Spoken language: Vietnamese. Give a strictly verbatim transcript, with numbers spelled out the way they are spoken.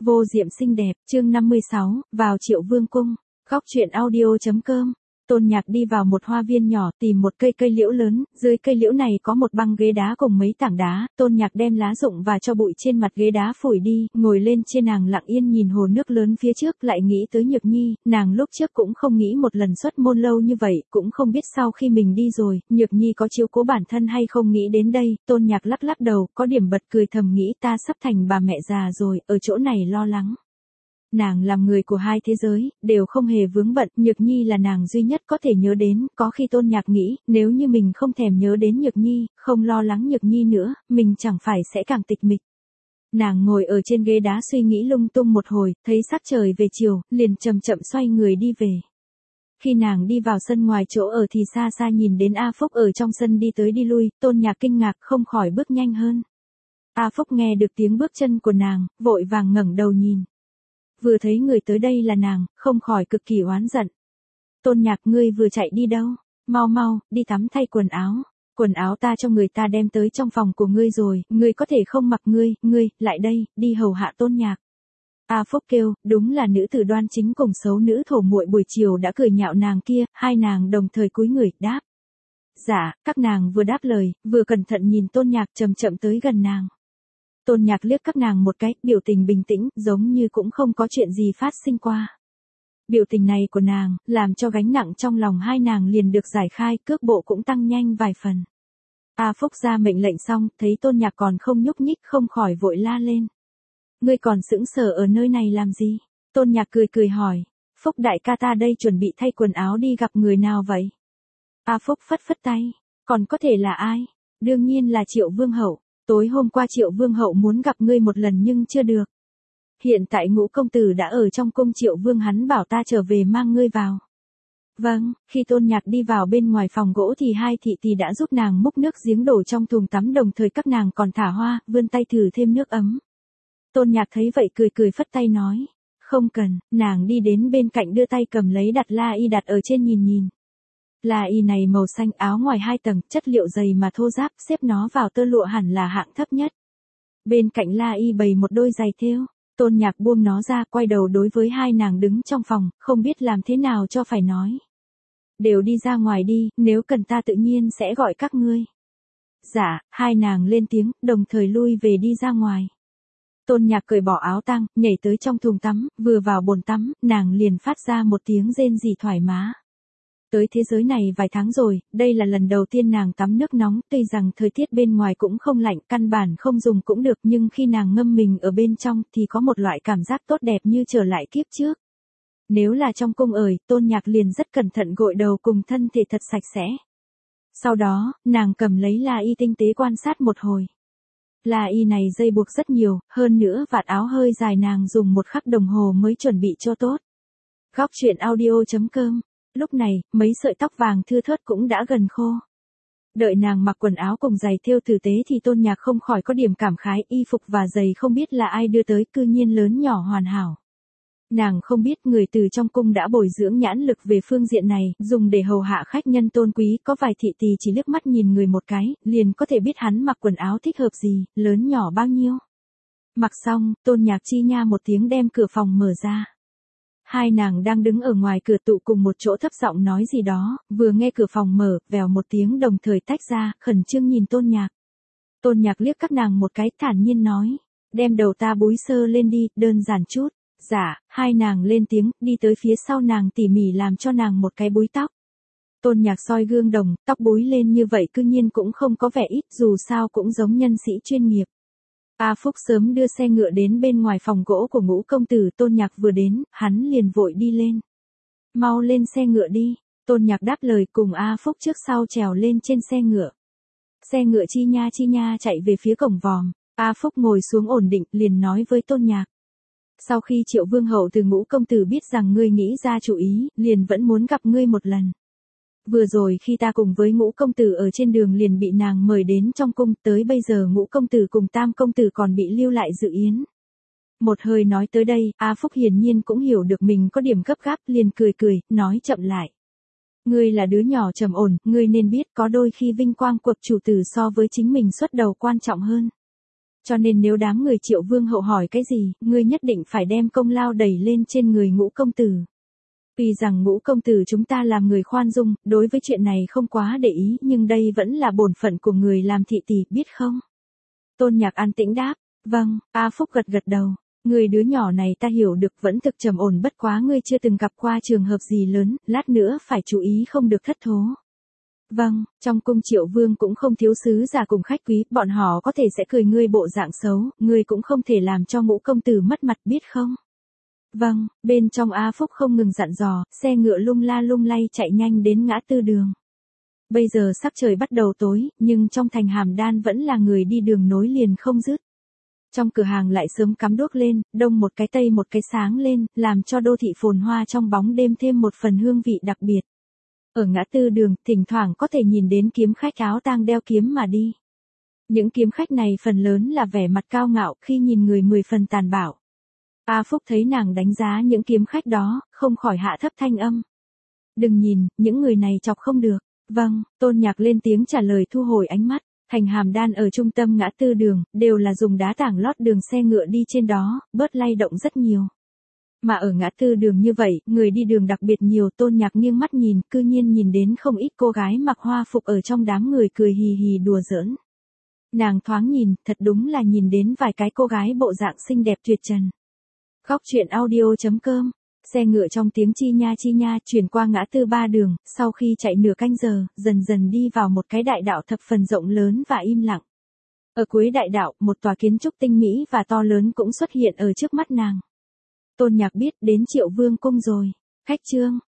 Vô diệm xinh đẹp, chương năm mươi sáu, vào Triệu Vương cung. Góc truyện audio.com. Tôn Nhạc đi vào một hoa viên nhỏ, tìm một cây cây liễu lớn, dưới cây liễu này có một băng ghế đá cùng mấy tảng đá, Tôn Nhạc đem lá rụng và cho bụi trên mặt ghế đá phủi đi, ngồi lên trên nàng lặng yên nhìn hồ nước lớn phía trước, lại nghĩ tới Nhược Nhi, nàng lúc trước cũng không nghĩ một lần xuất môn lâu như vậy, cũng không biết sau khi mình đi rồi, Nhược Nhi có chiếu cố bản thân hay không nghĩ đến đây, Tôn Nhạc lắc lắc đầu, có điểm bật cười thầm nghĩ ta sắp thành bà mẹ già rồi, ở chỗ này lo lắng. Nàng làm người của hai thế giới, đều không hề vướng bận, Nhược Nhi là nàng duy nhất có thể nhớ đến, có khi Tôn Nhạc nghĩ, nếu như mình không thèm nhớ đến Nhược Nhi, không lo lắng Nhược Nhi nữa, mình chẳng phải sẽ càng tịch mịch. Nàng ngồi ở trên ghế đá suy nghĩ lung tung một hồi, thấy sắc trời về chiều, liền chậm chậm xoay người đi về. Khi nàng đi vào sân ngoài chỗ ở thì xa xa nhìn đến A Phúc ở trong sân đi tới đi lui, Tôn Nhạc kinh ngạc không khỏi bước nhanh hơn. A Phúc nghe được tiếng bước chân của nàng, vội vàng ngẩng đầu nhìn. Vừa thấy người tới đây là nàng, không khỏi cực kỳ oán giận. Tôn Nhạc, ngươi vừa chạy đi đâu? Mau mau, đi tắm thay quần áo. Quần áo ta cho người ta đem tới trong phòng của ngươi rồi, ngươi có thể không mặc ngươi, ngươi, lại đây, đi hầu hạ Tôn Nhạc. A Phúc kêu, đúng là nữ tử đoan chính cùng xấu nữ thổ muội buổi chiều đã cười nhạo nàng kia, hai nàng đồng thời cúi người, đáp. Dạ, các nàng vừa đáp lời, vừa cẩn thận nhìn Tôn Nhạc chậm chậm tới gần nàng. Tôn Nhạc liếc các nàng một cái, biểu tình bình tĩnh, giống như cũng không có chuyện gì phát sinh qua. Biểu tình này của nàng, làm cho gánh nặng trong lòng hai nàng liền được giải khai, cước bộ cũng tăng nhanh vài phần. A Phúc ra mệnh lệnh xong, thấy Tôn Nhạc còn không nhúc nhích, không khỏi vội la lên. Ngươi còn sững sờ ở nơi này làm gì? Tôn Nhạc cười cười hỏi. Phúc đại ca ta đây chuẩn bị thay quần áo đi gặp người nào vậy? A Phúc phất phất tay. Còn có thể là ai? Đương nhiên là Triệu Vương hậu. Tối hôm qua Triệu Vương hậu muốn gặp ngươi một lần nhưng chưa được. Hiện tại Ngũ công tử đã ở trong cung, Triệu Vương hắn bảo ta trở về mang ngươi vào. Vâng, khi Tôn Nhạc đi vào bên ngoài phòng gỗ thì hai thị tỷ đã giúp nàng múc nước giếng đổ trong thùng tắm, đồng thời các nàng còn thả hoa, vươn tay thử thêm nước ấm. Tôn Nhạc thấy vậy cười cười phất tay nói. Không cần, nàng đi đến bên cạnh đưa tay cầm lấy đặt la y đặt ở trên nhìn nhìn. La y này màu xanh, áo ngoài hai tầng, chất liệu dày mà thô ráp, xếp nó vào tơ lụa hẳn là hạng thấp nhất. Bên cạnh la y bày một đôi giày thêu. Tôn Nhạc buông nó ra, quay đầu đối với hai nàng đứng trong phòng, không biết làm thế nào cho phải nói. Đều đi ra ngoài đi, nếu cần ta tự nhiên sẽ gọi các ngươi. Dạ, hai nàng lên tiếng, đồng thời lui về đi ra ngoài. Tôn Nhạc cởi bỏ áo tang, nhảy tới trong thùng tắm, vừa vào bồn tắm, nàng liền phát ra một tiếng rên rỉ thoải mái. Tới thế giới này vài tháng rồi, đây là lần đầu tiên nàng tắm nước nóng, tuy rằng thời tiết bên ngoài cũng không lạnh, căn bản không dùng cũng được, nhưng khi nàng ngâm mình ở bên trong thì có một loại cảm giác tốt đẹp như trở lại kiếp trước. Nếu là trong cung ởi, Tôn Nhạc liền rất cẩn thận gội đầu cùng thân thể thật sạch sẽ. Sau đó, nàng cầm lấy la y tinh tế quan sát một hồi. La y này dây buộc rất nhiều, hơn nữa vạt áo hơi dài, nàng dùng một khắc đồng hồ mới chuẩn bị cho tốt. Góc truyện audio.com. Lúc này, mấy sợi tóc vàng thưa thớt cũng đã gần khô. Đợi nàng mặc quần áo cùng giày thêu tử tế thì Tôn Nhạc không khỏi có điểm cảm khái, y phục và giày không biết là ai đưa tới, cư nhiên lớn nhỏ hoàn hảo. Nàng không biết người từ trong cung đã bồi dưỡng nhãn lực về phương diện này, dùng để hầu hạ khách nhân tôn quý, có vài thị tỳ chỉ liếc mắt nhìn người một cái, liền có thể biết hắn mặc quần áo thích hợp gì, lớn nhỏ bao nhiêu. Mặc xong, Tôn Nhạc chi nha một tiếng đem cửa phòng mở ra. Hai nàng đang đứng ở ngoài cửa tụ cùng một chỗ thấp giọng nói gì đó, vừa nghe cửa phòng mở, vèo một tiếng đồng thời tách ra, khẩn trương nhìn Tôn Nhạc. Tôn Nhạc liếc các nàng một cái, thản nhiên nói, đem đầu ta búi sơ lên đi, đơn giản chút. Dạ, hai nàng lên tiếng, đi tới phía sau nàng tỉ mỉ làm cho nàng một cái búi tóc. Tôn Nhạc soi gương đồng, tóc búi lên như vậy cư nhiên cũng không có vẻ ít, dù sao cũng giống nhân sĩ chuyên nghiệp. A Phúc sớm đưa xe ngựa đến bên ngoài phòng gỗ của Ngũ công tử, Tôn Nhạc vừa đến, hắn liền vội đi lên. Mau lên xe ngựa đi. Tôn Nhạc đáp lời cùng A Phúc trước sau trèo lên trên xe ngựa. Xe ngựa chi nha chi nha chạy về phía cổng vòm, A Phúc ngồi xuống ổn định, liền nói với Tôn Nhạc. Sau khi Triệu Vương hậu từ Ngũ công tử biết rằng ngươi nghĩ ra chủ ý, liền vẫn muốn gặp ngươi một lần. Vừa rồi khi ta cùng với Ngũ công tử ở trên đường liền bị nàng mời đến trong cung, tới bây giờ Ngũ công tử cùng Tam công tử còn bị lưu lại dự yến. Một hơi nói tới đây, A Phúc hiển nhiên cũng hiểu được mình có điểm gấp gáp, liền cười cười, nói chậm lại. Ngươi là đứa nhỏ trầm ổn, ngươi nên biết có đôi khi vinh quang cuộc chủ tử so với chính mình xuất đầu quan trọng hơn. Cho nên nếu đám người Triệu Vương hậu hỏi cái gì, ngươi nhất định phải đem công lao đẩy lên trên người Ngũ công tử. Tuy rằng Ngũ công tử chúng ta làm người khoan dung, đối với chuyện này không quá để ý, nhưng đây vẫn là bổn phận của người làm thị tỷ, biết không? Tôn Nhạc an tĩnh đáp, vâng. A Phúc gật gật đầu. Người đứa nhỏ này ta hiểu được, vẫn thực trầm ổn, bất quá ngươi chưa từng gặp qua trường hợp gì lớn, lát nữa phải chú ý không được thất thố. Vâng, trong cung Triệu Vương cũng không thiếu sứ giả cùng khách quý, bọn họ có thể sẽ cười ngươi bộ dạng xấu, ngươi cũng không thể làm cho Ngũ công tử mất mặt, biết không? Vâng. Bên trong A Phúc không ngừng dặn dò, xe ngựa lung la lung lay chạy nhanh đến ngã tư đường. Bây giờ sắc trời bắt đầu tối, nhưng trong thành Hàm Đan vẫn là người đi đường nối liền không dứt. Trong cửa hàng lại sớm cắm đuốc lên, đông một cái tây một cái sáng lên, làm cho đô thị phồn hoa trong bóng đêm thêm một phần hương vị đặc biệt. Ở ngã tư đường, thỉnh thoảng có thể nhìn đến kiếm khách áo tang đeo kiếm mà đi. Những kiếm khách này phần lớn là vẻ mặt cao ngạo, khi nhìn người mười phần tàn bạo. A Phúc thấy nàng đánh giá những kiếm khách đó, không khỏi hạ thấp thanh âm. Đừng nhìn, những người này chọc không được. Vâng. Tôn Nhạc lên tiếng trả lời, thu hồi ánh mắt. Thành Hàm Đan ở trung tâm ngã tư đường, đều là dùng đá tảng lót đường, xe ngựa đi trên đó, bớt lay động rất nhiều. Mà ở ngã tư đường như vậy, người đi đường đặc biệt nhiều. Tôn Nhạc nghiêng mắt nhìn, cư nhiên nhìn đến không ít cô gái mặc hoa phục ở trong đám người cười hì hì đùa giỡn. Nàng thoáng nhìn, thật đúng là nhìn đến vài cái cô gái bộ dạng xinh đẹp tuyệt trần. Khóc chuyện audio chấm com. Xe ngựa trong tiếng chi nha chi nha chuyển qua ngã tư ba đường, sau khi chạy nửa canh giờ, dần dần đi vào một cái đại đạo thập phần rộng lớn và im lặng. Ở cuối đại đạo, một tòa kiến trúc tinh mỹ và to lớn cũng xuất hiện ở trước mắt nàng. Tôn Nhạc biết đến Triệu Vương cung rồi. Khách trương,